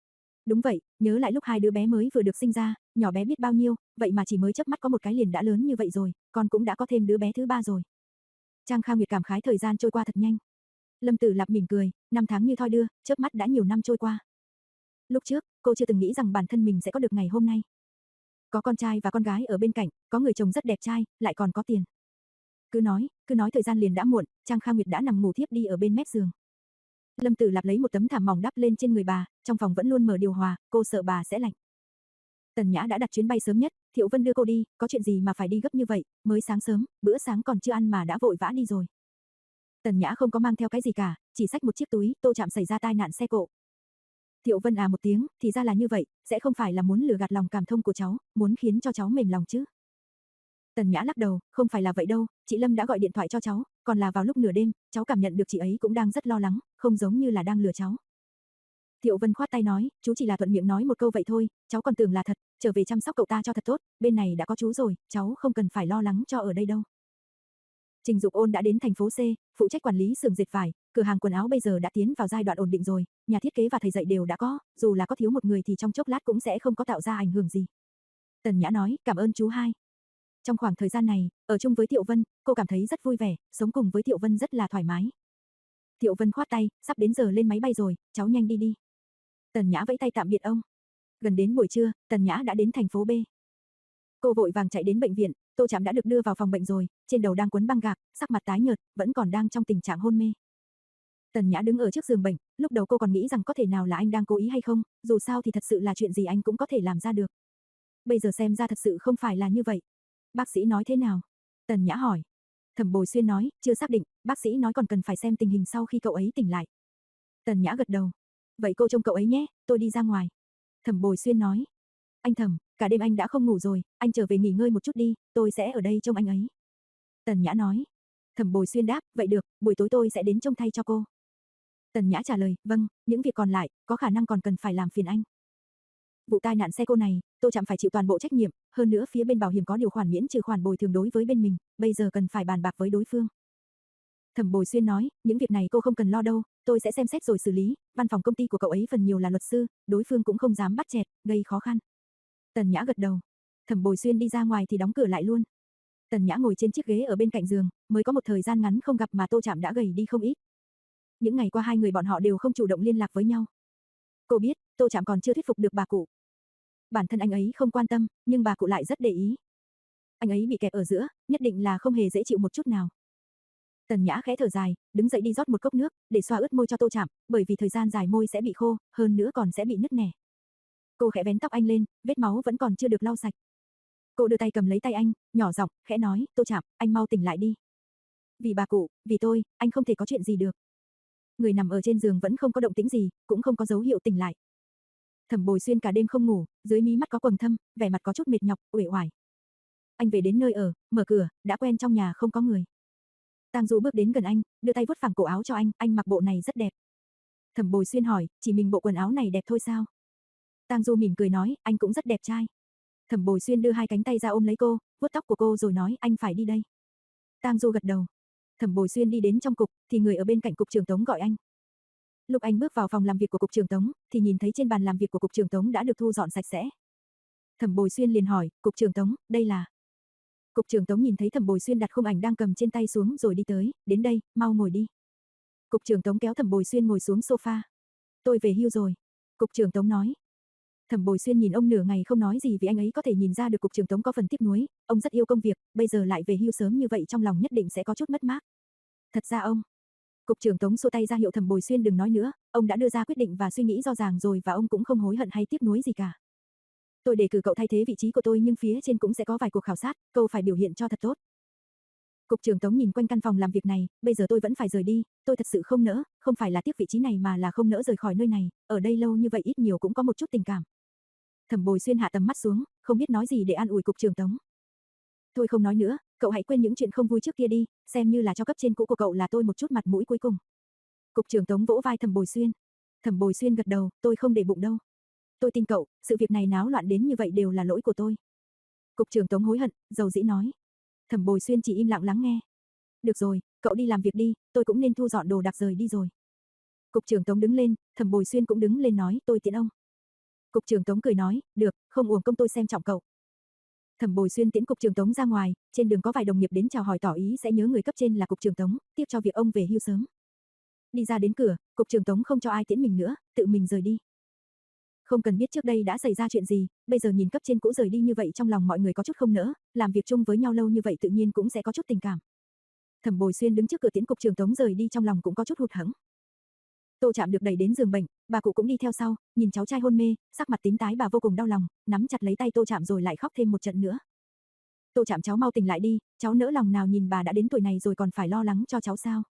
Đúng vậy, nhớ lại lúc hai đứa bé mới vừa được sinh ra, nhỏ bé biết bao nhiêu, vậy mà chỉ mới chớp mắt có một cái liền đã lớn như vậy rồi, con cũng đã có thêm đứa bé thứ ba rồi. Trang Kha Nguyệt cảm khái thời gian trôi qua thật nhanh. Lâm Tử Lạp mỉm cười, năm tháng như thoi đưa, chớp mắt đã nhiều năm trôi qua. Lúc trước, cô chưa từng nghĩ rằng bản thân mình sẽ có được ngày hôm nay. Có con trai và con gái ở bên cạnh, có người chồng rất đẹp trai, lại còn có tiền. Cứ nói, cứ nói thời gian liền đã muộn, Trang Kha Nguyệt đã nằm ngủ thiếp đi ở bên mép giường. Lâm Tử Lạp lấy một tấm thảm mỏng đắp lên trên người bà, trong phòng vẫn luôn mở điều hòa, cô sợ bà sẽ lạnh. Tần Nhã đã đặt chuyến bay sớm nhất, Thiệu Vân đưa cô đi, có chuyện gì mà phải đi gấp như vậy, mới sáng sớm, bữa sáng còn chưa ăn mà đã vội vã đi rồi. Tần Nhã không có mang theo cái gì cả, chỉ xách một chiếc túi, Tô Trạm xảy ra tai nạn xe cộ. Thiệu Vân à một tiếng, thì ra là như vậy, sẽ không phải là muốn lừa gạt lòng cảm thông của cháu, muốn khiến cho cháu mềm lòng chứ. Tần Nhã lắc đầu, không phải là vậy đâu, chị Lâm đã gọi điện thoại cho cháu, còn là vào lúc nửa đêm, cháu cảm nhận được chị ấy cũng đang rất lo lắng, không giống như là đang lừa cháu. Thiệu Vân khoát tay nói, chú chỉ là thuận miệng nói một câu vậy thôi, cháu còn tưởng là thật, trở về chăm sóc cậu ta cho thật tốt, bên này đã có chú rồi, cháu không cần phải lo lắng cho ở đây đâu. Trình Dục Ôn đã đến thành phố C, phụ trách quản lý xưởng dệt vải, cửa hàng quần áo bây giờ đã tiến vào giai đoạn ổn định rồi, nhà thiết kế và thầy dạy đều đã có, dù là có thiếu một người thì trong chốc lát cũng sẽ không có tạo ra ảnh hưởng gì. Tần Nhã nói, cảm ơn chú hai. Trong khoảng thời gian này, ở chung với Thiệu Vân, cô cảm thấy rất vui vẻ, sống cùng với Thiệu Vân rất là thoải mái. Thiệu Vân khoát tay, sắp đến giờ lên máy bay rồi, cháu nhanh đi đi. Tần Nhã vẫy tay tạm biệt ông. Gần đến buổi trưa, Tần Nhã đã đến thành phố B. Cô vội vàng chạy đến bệnh viện, Tô Trạm đã được đưa vào phòng bệnh rồi, trên đầu đang quấn băng gạc, sắc mặt tái nhợt, vẫn còn đang trong tình trạng hôn mê. Tần Nhã đứng ở trước giường bệnh, lúc đầu cô còn nghĩ rằng có thể nào là anh đang cố ý hay không, dù sao thì thật sự là chuyện gì anh cũng có thể làm ra được. Bây giờ xem ra thật sự không phải là như vậy. Bác sĩ nói thế nào? Tần Nhã hỏi. Thẩm Bồi Xuyên nói, chưa xác định, bác sĩ nói còn cần phải xem tình hình sau khi cậu ấy tỉnh lại. Tần Nhã gật đầu. Vậy cô trông cậu ấy nhé, tôi đi ra ngoài. Thẩm Bồi Xuyên nói. Anh Thẩm, cả đêm anh đã không ngủ rồi, anh trở về nghỉ ngơi một chút đi, tôi sẽ ở đây trông anh ấy. Tần Nhã nói. Thẩm Bồi Xuyên đáp, vậy được, buổi tối tôi sẽ đến trông thay cho cô. Tần Nhã trả lời, vâng, những việc còn lại, có khả năng còn cần phải làm phiền anh. Vụ tai nạn xe cô này, Tô Trạm phải chịu toàn bộ trách nhiệm, hơn nữa phía bên bảo hiểm có điều khoản miễn trừ khoản bồi thường đối với bên mình, bây giờ cần phải bàn bạc với đối phương. Thẩm Bồi Xuyên nói, những việc này cô không cần lo đâu, tôi sẽ xem xét rồi xử lý, văn phòng công ty của cậu ấy phần nhiều là luật sư, đối phương cũng không dám bắt chẹt, gây khó khăn. Tần Nhã gật đầu. Thẩm Bồi Xuyên đi ra ngoài thì đóng cửa lại luôn. Tần Nhã ngồi trên chiếc ghế ở bên cạnh giường, mới có một thời gian ngắn không gặp mà Tô Trạm đã gầy đi không ít. Những ngày qua hai người bọn họ đều không chủ động liên lạc với nhau. Cô biết, Tô Trạm còn chưa thuyết phục được bà cụ. Bản thân anh ấy không quan tâm, nhưng bà cụ lại rất để ý. Anh ấy bị kẹp ở giữa, nhất định là không hề dễ chịu một chút nào. Tần Nhã khẽ thở dài, đứng dậy đi rót một cốc nước, để xoa ướt môi cho Tô Trạm, bởi vì thời gian dài môi sẽ bị khô, hơn nữa còn sẽ bị nứt nẻ. Cô khẽ vén tóc anh lên, vết máu vẫn còn chưa được lau sạch. Cô đưa tay cầm lấy tay anh, nhỏ giọng, khẽ nói, Tô Trạm, anh mau tỉnh lại đi. Vì bà cụ, vì tôi, anh không thể có chuyện gì được. Người nằm ở trên giường vẫn không có động tĩnh gì, cũng không có dấu hiệu tỉnh lại. Thẩm Bồi Xuyên cả đêm không ngủ, dưới mí mắt có quầng thâm, vẻ mặt có chút mệt nhọc, uể oải. Anh về đến nơi ở, mở cửa, đã quen trong nhà không có người. Tang Du bước đến gần anh, đưa tay vuốt phẳng cổ áo cho anh, anh mặc bộ này rất đẹp. Thẩm Bồi Xuyên hỏi, chỉ mình bộ quần áo này đẹp thôi sao? Tang Du mỉm cười nói, anh cũng rất đẹp trai. Thẩm Bồi Xuyên đưa hai cánh tay ra ôm lấy cô, vuốt tóc của cô rồi nói, anh phải đi đây. Tang Du gật đầu. Thẩm Bồi Xuyên đi đến trong cục, thì người ở bên cạnh cục trưởng Tống gọi anh. Lúc anh bước vào phòng làm việc của cục trưởng Tống, thì nhìn thấy trên bàn làm việc của cục trưởng Tống đã được thu dọn sạch sẽ. Thẩm Bồi Xuyên liền hỏi, cục trưởng Tống, đây là... Cục trưởng Tống nhìn thấy Thẩm Bồi Xuyên đặt khung ảnh đang cầm trên tay xuống rồi đi tới, đến đây, mau ngồi đi. Cục trưởng Tống kéo Thẩm Bồi Xuyên ngồi xuống sofa. Tôi về hưu rồi. Cục trưởng Tống nói. Thẩm Bồi Xuyên nhìn ông nửa ngày không nói gì vì anh ấy có thể nhìn ra được cục trưởng Tống có phần tiếc nuối, ông rất yêu công việc, bây giờ lại về hưu sớm như vậy trong lòng nhất định sẽ có chút mất mát. Thật ra ông... Cục trưởng Tống xua tay ra hiệu Thẩm Bồi Xuyên đừng nói nữa, ông đã đưa ra quyết định và suy nghĩ rõ ràng rồi và ông cũng không hối hận hay tiếc nuối gì cả. Tôi đề cử cậu thay thế vị trí của tôi nhưng phía trên cũng sẽ có vài cuộc khảo sát, cậu phải biểu hiện cho thật tốt. Cục trưởng Tống nhìn quanh căn phòng làm việc này, bây giờ tôi vẫn phải rời đi, tôi thật sự không nỡ, không phải là tiếc vị trí này mà là không nỡ rời khỏi nơi này, ở đây lâu như vậy ít nhiều cũng có một chút tình cảm. Thẩm Bồi Xuyên hạ tầm mắt xuống, không biết nói gì để an ủi cục trưởng Tống. Thôi không nói nữa, cậu hãy quên những chuyện không vui trước kia đi, xem như là cho cấp trên cũ của cậu là tôi một chút mặt mũi cuối cùng. Cục trưởng Tống vỗ vai Thẩm Bồi Xuyên. Thẩm Bồi Xuyên gật đầu, tôi không để bụng đâu. Tôi tin cậu, sự việc này náo loạn đến như vậy đều là lỗi của tôi. Cục trưởng Tống hối hận, dầu dĩ nói. Thẩm Bồi Xuyên chỉ im lặng lắng nghe. Được rồi, cậu đi làm việc đi, tôi cũng nên thu dọn đồ đạc rời đi rồi. Cục trưởng Tống đứng lên, Thẩm Bồi Xuyên cũng đứng lên nói, tôi tiễn ông. Cục trưởng Tống cười nói, được, không uổng công tôi xem trọng cậu. Thẩm Bồi Xuyên tiễn cục trưởng Tống ra ngoài, trên đường có vài đồng nghiệp đến chào hỏi tỏ ý sẽ nhớ người cấp trên là cục trưởng Tống, tiếc cho việc ông về hưu sớm. Đi ra đến cửa, cục trưởng Tống không cho ai tiễn mình nữa, tự mình rời đi. Không cần biết trước đây đã xảy ra chuyện gì, bây giờ nhìn cấp trên cũ rời đi như vậy trong lòng mọi người có chút không nỡ, làm việc chung với nhau lâu như vậy tự nhiên cũng sẽ có chút tình cảm. Thẩm Bồi Xuyên đứng trước cửa tiễn cục trưởng Tống rời đi trong lòng cũng có chút hụt hẫng. Tô Trạm được đẩy đến giường bệnh, bà cụ cũng đi theo sau, nhìn cháu trai hôn mê, sắc mặt tím tái bà vô cùng đau lòng, nắm chặt lấy tay Tô Trạm rồi lại khóc thêm một trận nữa. Tô Trạm cháu mau tỉnh lại đi, cháu nỡ lòng nào nhìn bà đã đến tuổi này rồi còn phải lo lắng cho cháu sao?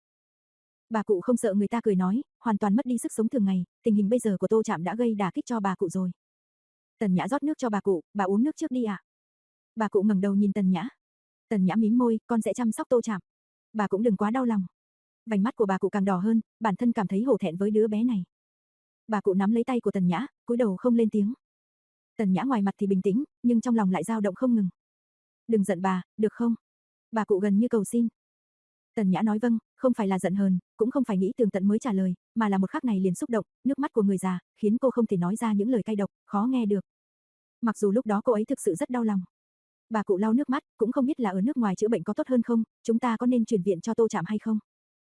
Bà cụ không sợ người ta cười nói, hoàn toàn mất đi sức sống thường ngày, tình hình bây giờ của Tô Trạm đã gây đả kích cho bà cụ rồi. Tần Nhã rót nước cho bà cụ, bà uống nước trước đi ạ. À? Bà cụ ngẩng đầu nhìn Tần Nhã. Tần Nhã mím môi, con sẽ chăm sóc Tô Trạm. Bà cũng đừng quá đau lòng. Vành mắt của bà cụ càng đỏ hơn, bản thân cảm thấy hổ thẹn với đứa bé này. Bà cụ nắm lấy tay của Tần Nhã, cúi đầu không lên tiếng. Tần Nhã ngoài mặt thì bình tĩnh, nhưng trong lòng lại dao động không ngừng. Đừng giận bà, được không? Bà cụ gần như cầu xin. Tần Nhã nói vâng, không phải là giận hờn, cũng không phải nghĩ tường tận mới trả lời, mà là một khắc này liền xúc động, nước mắt của người già, khiến cô không thể nói ra những lời cay độc, khó nghe được. Mặc dù lúc đó cô ấy thực sự rất đau lòng. Bà cụ lau nước mắt, cũng không biết là ở nước ngoài chữa bệnh có tốt hơn không, chúng ta có nên chuyển viện cho Tô Trạm hay không?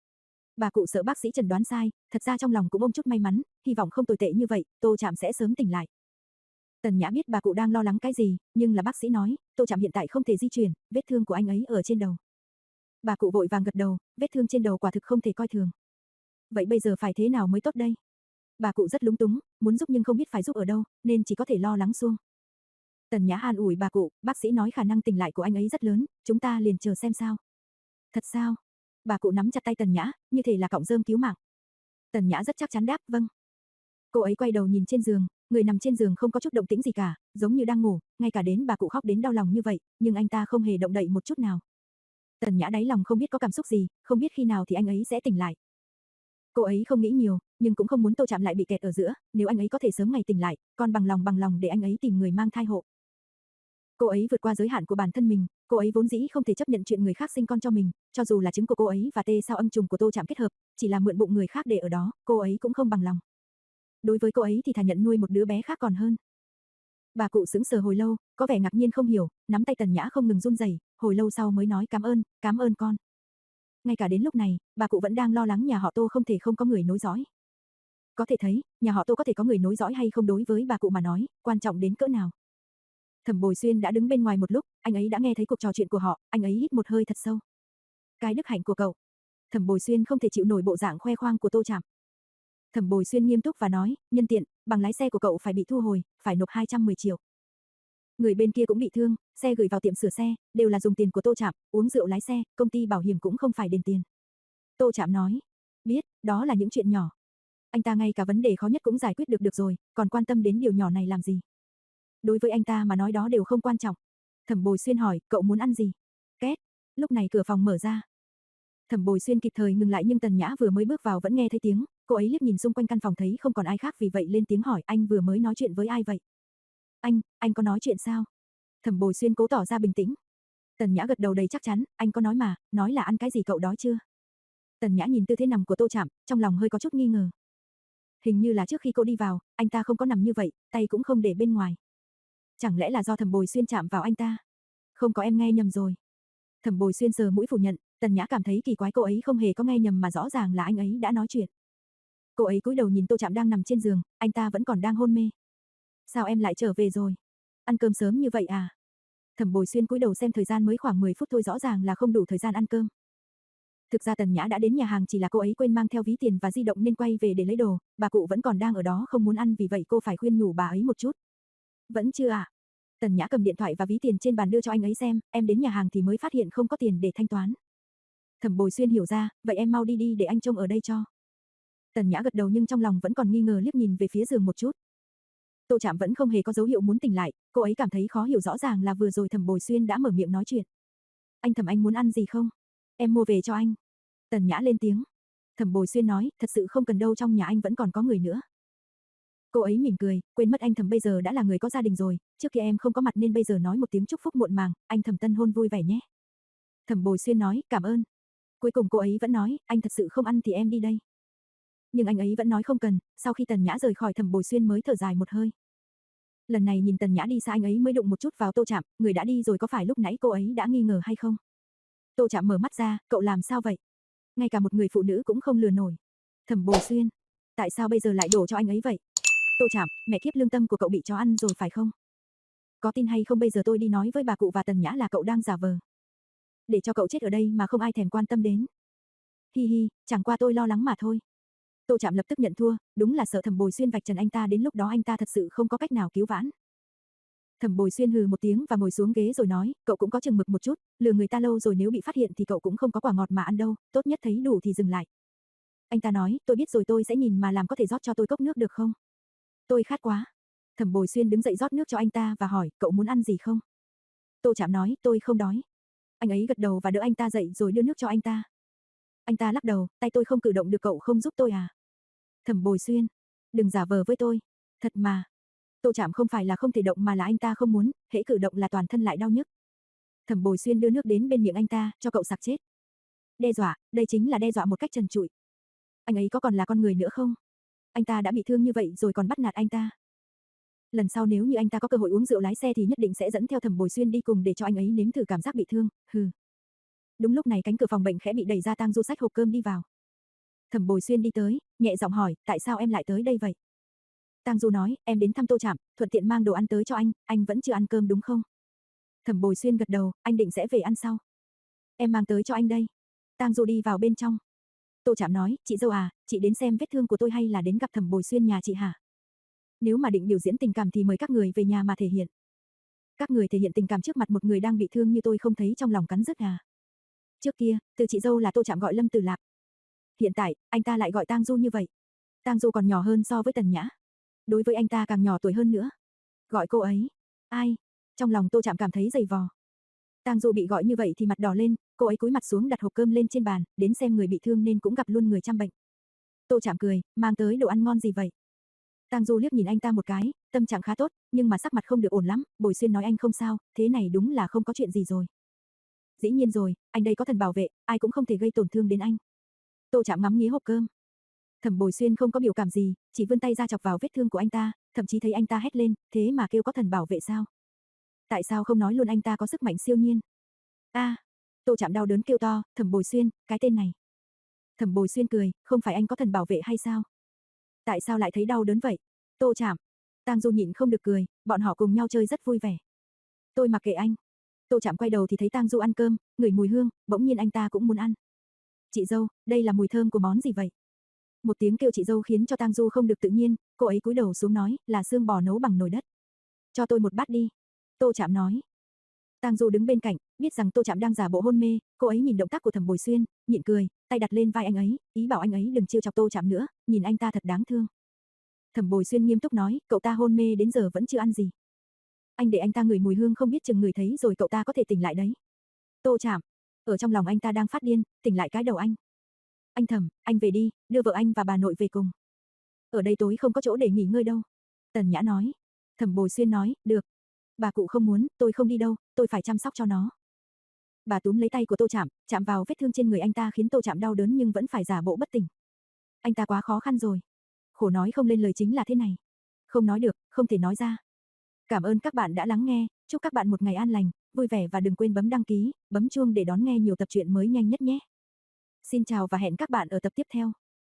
Bà cụ sợ bác sĩ chẩn đoán sai, thật ra trong lòng cũng ôm chút may mắn, hy vọng không tồi tệ như vậy, Tô Trạm sẽ sớm tỉnh lại. Tần Nhã biết bà cụ đang lo lắng cái gì, nhưng là bác sĩ nói, Tô Trạm hiện tại không thể di chuyển, vết thương của anh ấy ở trên đầu. Bà cụ vội vàng gật đầu, vết thương trên đầu quả thực không thể coi thường. Vậy bây giờ phải thế nào mới tốt đây? Bà cụ rất lúng túng, muốn giúp nhưng không biết phải giúp ở đâu, nên chỉ có thể lo lắng xuông. Tần Nhã an ủi bà cụ, bác sĩ nói khả năng tỉnh lại của anh ấy rất lớn, chúng ta liền chờ xem sao. Thật sao? Bà cụ nắm chặt tay Tần Nhã, như thể là cọng rơm cứu mạng. Tần Nhã rất chắc chắn đáp, vâng. Cô ấy quay đầu nhìn trên giường, người nằm trên giường không có chút động tĩnh gì cả, giống như đang ngủ, ngay cả đến bà cụ khóc đến đau lòng như vậy, nhưng anh ta không hề động đậy một chút nào. Tần Nhã đáy lòng không biết có cảm xúc gì, không biết khi nào thì anh ấy sẽ tỉnh lại. Cô ấy không nghĩ nhiều, nhưng cũng không muốn Tô Trạm lại bị kẹt ở giữa, nếu anh ấy có thể sớm ngày tỉnh lại, con bằng lòng bằng lòng để anh ấy tìm người mang thai hộ. Cô ấy vượt qua giới hạn của bản thân mình, cô ấy vốn dĩ không thể chấp nhận chuyện người khác sinh con cho mình, cho dù là trứng của cô ấy và tê sao âm trùng của Tô Trạm kết hợp, chỉ là mượn bụng người khác để ở đó, cô ấy cũng không bằng lòng. Đối với cô ấy thì thà nhận nuôi một đứa bé khác còn hơn. Bà cụ sững sờ hồi lâu, có vẻ ngạc nhiên không hiểu, nắm tay Tần Nhã không ngừng run rẩy, hồi lâu sau mới nói cảm ơn, cảm ơn con. Ngay cả đến lúc này, bà cụ vẫn đang lo lắng nhà họ Tô không thể không có người nối dõi. Có thể thấy, nhà họ Tô có thể có người nối dõi hay không đối với bà cụ mà nói, quan trọng đến cỡ nào. Thẩm Bồi Xuyên đã đứng bên ngoài một lúc, anh ấy đã nghe thấy cuộc trò chuyện của họ, anh ấy hít một hơi thật sâu. Cái đức hạnh của cậu. Thẩm Bồi Xuyên không thể chịu nổi bộ dạng khoe khoang của Tô Trạm. Thẩm Bồi Xuyên nghiêm túc và nói, nhân tiện, bằng lái xe của cậu phải bị thu hồi, phải nộp hai trăm mười triệu. Người bên kia cũng bị thương, xe gửi vào tiệm sửa xe, đều là dùng tiền của Tô Trạm, uống rượu lái xe, công ty bảo hiểm cũng không phải đền tiền. Tô Trạm nói, biết, đó là những chuyện nhỏ. Anh ta ngay cả vấn đề khó nhất cũng giải quyết được được rồi, còn quan tâm đến điều nhỏ này làm gì? Đối với anh ta mà nói đó đều không quan trọng. Thẩm Bồi Xuyên hỏi, cậu muốn ăn gì? Két. Lúc này cửa phòng mở ra. Thẩm Bồi Xuyên kịp thời ngừng lại nhưng Tần Nhã vừa mới bước vào vẫn nghe thấy tiếng, cô ấy liếc nhìn xung quanh căn phòng thấy không còn ai khác vì vậy lên tiếng hỏi, anh vừa mới nói chuyện với ai vậy? Anh, anh có nói chuyện sao? Thẩm Bồi Xuyên cố tỏ ra bình tĩnh. Tần Nhã gật đầu đầy chắc chắn, anh có nói mà, nói là ăn cái gì cậu đói chưa? Tần Nhã nhìn tư thế nằm của Tô Trạm, trong lòng hơi có chút nghi ngờ. Hình như là trước khi cô đi vào, anh ta không có nằm như vậy, tay cũng không để bên ngoài. Chẳng lẽ là do Thẩm Bồi Xuyên chạm vào anh ta? Không có, em nghe nhầm rồi. Thẩm Bồi Xuyên sờ mũi phủ nhận, Tần Nhã cảm thấy kỳ quái, cô ấy không hề có nghe nhầm mà rõ ràng là anh ấy đã nói chuyện. Cô ấy cúi đầu nhìn Tô Trạm đang nằm trên giường, anh ta vẫn còn đang hôn mê. Sao em lại trở về rồi? Ăn cơm sớm như vậy à? Thẩm Bồi Xuyên cúi đầu xem thời gian mới khoảng mười phút thôi, rõ ràng là không đủ thời gian ăn cơm. Thực ra Tần Nhã đã đến nhà hàng, chỉ là cô ấy quên mang theo ví tiền và di động nên quay về để lấy đồ, bà cụ vẫn còn đang ở đó không muốn ăn vì vậy cô phải khuyên nhủ bà ấy một chút. Vẫn chưa à? Tần Nhã cầm điện thoại và ví tiền trên bàn đưa cho anh ấy xem, em đến nhà hàng thì mới phát hiện không có tiền để thanh toán. Thẩm Bồi Xuyên hiểu ra, vậy em mau đi đi để anh trông ở đây cho. Tần Nhã gật đầu nhưng trong lòng vẫn còn nghi ngờ liếc nhìn về phía giường một chút. Tô Trạm vẫn không hề có dấu hiệu muốn tỉnh lại, cô ấy cảm thấy khó hiểu, rõ ràng là vừa rồi Thẩm Bồi Xuyên đã mở miệng nói chuyện. Anh Thẩm, anh muốn ăn gì không? Em mua về cho anh. Tần Nhã lên tiếng. Thẩm Bồi Xuyên nói, thật sự không cần đâu, trong nhà anh vẫn còn có người nữa. Cô ấy mỉm cười, quên mất anh Thẩm bây giờ đã là người có gia đình rồi, trước kia em không có mặt nên bây giờ nói một tiếng chúc phúc muộn màng, anh Thẩm tân hôn vui vẻ nhé. Thẩm Bồi Xuyên nói, cảm ơn. Cuối cùng cô ấy vẫn nói, anh thật sự không ăn thì em đi đây. Nhưng anh ấy vẫn nói không cần, sau khi Tần Nhã rời khỏi Thẩm Bồi Xuyên mới thở dài một hơi. Lần này nhìn Tần Nhã đi xa anh ấy mới đụng một chút vào Tô Trạm, người đã đi rồi có phải lúc nãy cô ấy đã nghi ngờ hay không? Tô Trạm mở mắt ra, cậu làm sao vậy? Ngay cả một người phụ nữ cũng không lừa nổi. Thẩm Bồi Xuyên, tại sao bây giờ lại đổ cho anh ấy vậy? Tô Trạm, mẹ kiếp lương tâm của cậu bị chó ăn rồi phải không? Có tin hay không bây giờ tôi đi nói với bà cụ và Tần Nhã là cậu đang giả vờ. Để cho cậu chết ở đây mà không ai thèm quan tâm đến. Hi hi, chẳng qua tôi lo lắng mà thôi. Tô Trạm lập tức nhận thua, đúng là sợ Thẩm Bồi Xuyên vạch trần anh ta đến lúc đó anh ta thật sự không có cách nào cứu vãn. Thẩm Bồi Xuyên hừ một tiếng và ngồi xuống ghế rồi nói, cậu cũng có chừng mực một chút, lừa người ta lâu rồi nếu bị phát hiện thì cậu cũng không có quả ngọt mà ăn đâu, tốt nhất thấy đủ thì dừng lại. Anh ta nói, tôi biết rồi tôi sẽ nhìn mà làm, có thể rót cho tôi cốc nước được không? Tôi khát quá. Thẩm Bồi Xuyên đứng dậy rót nước cho anh ta và hỏi, cậu muốn ăn gì không? Tô Trạm nói, tôi không đói. Anh ấy gật đầu và đỡ anh ta dậy rồi đưa nước cho anh ta. Anh ta lắc đầu, tay tôi không cử động được, cậu không giúp tôi à? Thẩm Bồi Xuyên, đừng giả vờ với tôi. Thật mà. Tô Trạm không phải là không thể động mà là anh ta không muốn, hễ cử động là toàn thân lại đau nhức. Thẩm Bồi Xuyên đưa nước đến bên miệng anh ta, cho cậu sặc chết. Đe dọa, đây chính là đe dọa một cách trần trụi. Anh ấy có còn là con người nữa không? Anh ta đã bị thương như vậy rồi còn bắt nạt anh ta. Lần sau nếu như anh ta có cơ hội uống rượu lái xe thì nhất định sẽ dẫn theo Thẩm Bồi Xuyên đi cùng để cho anh ấy nếm thử cảm giác bị thương, hừ. Đúng lúc này cánh cửa phòng bệnh khẽ bị đẩy ra, Tang Du xách hộp cơm đi vào. Thẩm Bồi Xuyên đi tới, nhẹ giọng hỏi, tại sao em lại tới đây vậy? Tang Du nói, em đến thăm Tô Trạm, thuận tiện mang đồ ăn tới cho anh, anh vẫn chưa ăn cơm đúng không? Thẩm Bồi Xuyên gật đầu, anh định sẽ về ăn sau. Em mang tới cho anh đây. Tang Du đi vào bên trong. Tô Trạm nói, chị dâu à, chị đến xem vết thương của tôi hay là đến gặp Thẩm Bồi Xuyên nhà chị hả? Nếu mà định biểu diễn tình cảm thì mời các người về nhà mà thể hiện. Các người thể hiện tình cảm trước mặt một người đang bị thương như tôi không thấy trong lòng cắn rứt à? Trước kia, từ chị dâu là Tô Trạm gọi Lâm Tử Lạc. Hiện tại, anh ta lại gọi Tang Du như vậy. Tang Du còn nhỏ hơn so với Tần Nhã. Đối với anh ta càng nhỏ tuổi hơn nữa. Gọi cô ấy. Ai? Trong lòng Tô Trạm cảm thấy dày vò. Tang Du bị gọi như vậy thì mặt đỏ lên, cô ấy cúi mặt xuống đặt hộp cơm lên trên bàn, đến xem người bị thương nên cũng gặp luôn người chăm bệnh. Tô Trạm cười, mang tới đồ ăn ngon gì vậy? Tang Du liếc nhìn anh ta một cái, tâm trạng khá tốt, nhưng mà sắc mặt không được ổn lắm, Bồi Xuyên nói anh không sao, thế này đúng là không có chuyện gì rồi. Dĩ nhiên rồi, anh đây có thần bảo vệ, ai cũng không thể gây tổn thương đến anh. Tô Trạm ngắm nghía hộp cơm. Thẩm Bồi Xuyên không có biểu cảm gì, chỉ vươn tay ra chọc vào vết thương của anh ta, thậm chí thấy anh ta hét lên, thế mà kêu có thần bảo vệ sao? Tại sao không nói luôn anh ta có sức mạnh siêu nhiên? A, à, Tô Trạm đau đớn kêu to, Thẩm Bồi Xuyên, cái tên này. Thẩm Bồi Xuyên cười, không phải anh có thần bảo vệ hay sao? Tại sao lại thấy đau đớn vậy? Tô Trạm. Tang Du nhịn không được cười, bọn họ cùng nhau chơi rất vui vẻ. Tôi mặc kệ anh. Tô Trạm quay đầu thì thấy Tang Du ăn cơm, ngửi mùi hương, bỗng nhiên anh ta cũng muốn ăn. Chị dâu, đây là mùi thơm của món gì vậy? Một tiếng kêu chị dâu khiến cho Tang Du không được tự nhiên, cô ấy cúi đầu xuống nói, là xương bò nấu bằng nồi đất. Cho tôi một bát đi. Tô Trạm nói. Tang Du đứng bên cạnh, biết rằng Tô Trạm đang giả bộ hôn mê, cô ấy nhìn động tác của Thẩm Bồi Xuyên, nhịn cười, tay đặt lên vai anh ấy, ý bảo anh ấy đừng trêu chọc Tô Trạm nữa, nhìn anh ta thật đáng thương. Thẩm Bồi Xuyên nghiêm túc nói, cậu ta hôn mê đến giờ vẫn chưa ăn gì. Anh để anh ta ngửi mùi hương không biết chừng ngửi thấy rồi cậu ta có thể tỉnh lại đấy. Tô Trạm, ở trong lòng anh ta đang phát điên, tỉnh lại cái đầu anh. Anh Thẩm, anh về đi, đưa vợ anh và bà nội về cùng. Ở đây tối không có chỗ để nghỉ ngơi đâu. Tần Nhã nói. Thẩm Bồi Xuyên nói, được. Bà cụ không muốn, tôi không đi đâu, tôi phải chăm sóc cho nó. Bà túm lấy tay của Tô Trạm, chạm vào vết thương trên người anh ta khiến Tô Trạm đau đớn nhưng vẫn phải giả bộ bất tỉnh. Anh ta quá khó khăn rồi. Khổ nói không lên lời chính là thế này. Không nói được, không thể nói ra. Cảm ơn các bạn đã lắng nghe, chúc các bạn một ngày an lành, vui vẻ và đừng quên bấm đăng ký, bấm chuông để đón nghe nhiều tập truyện mới nhanh nhất nhé. Xin chào và hẹn các bạn ở tập tiếp theo.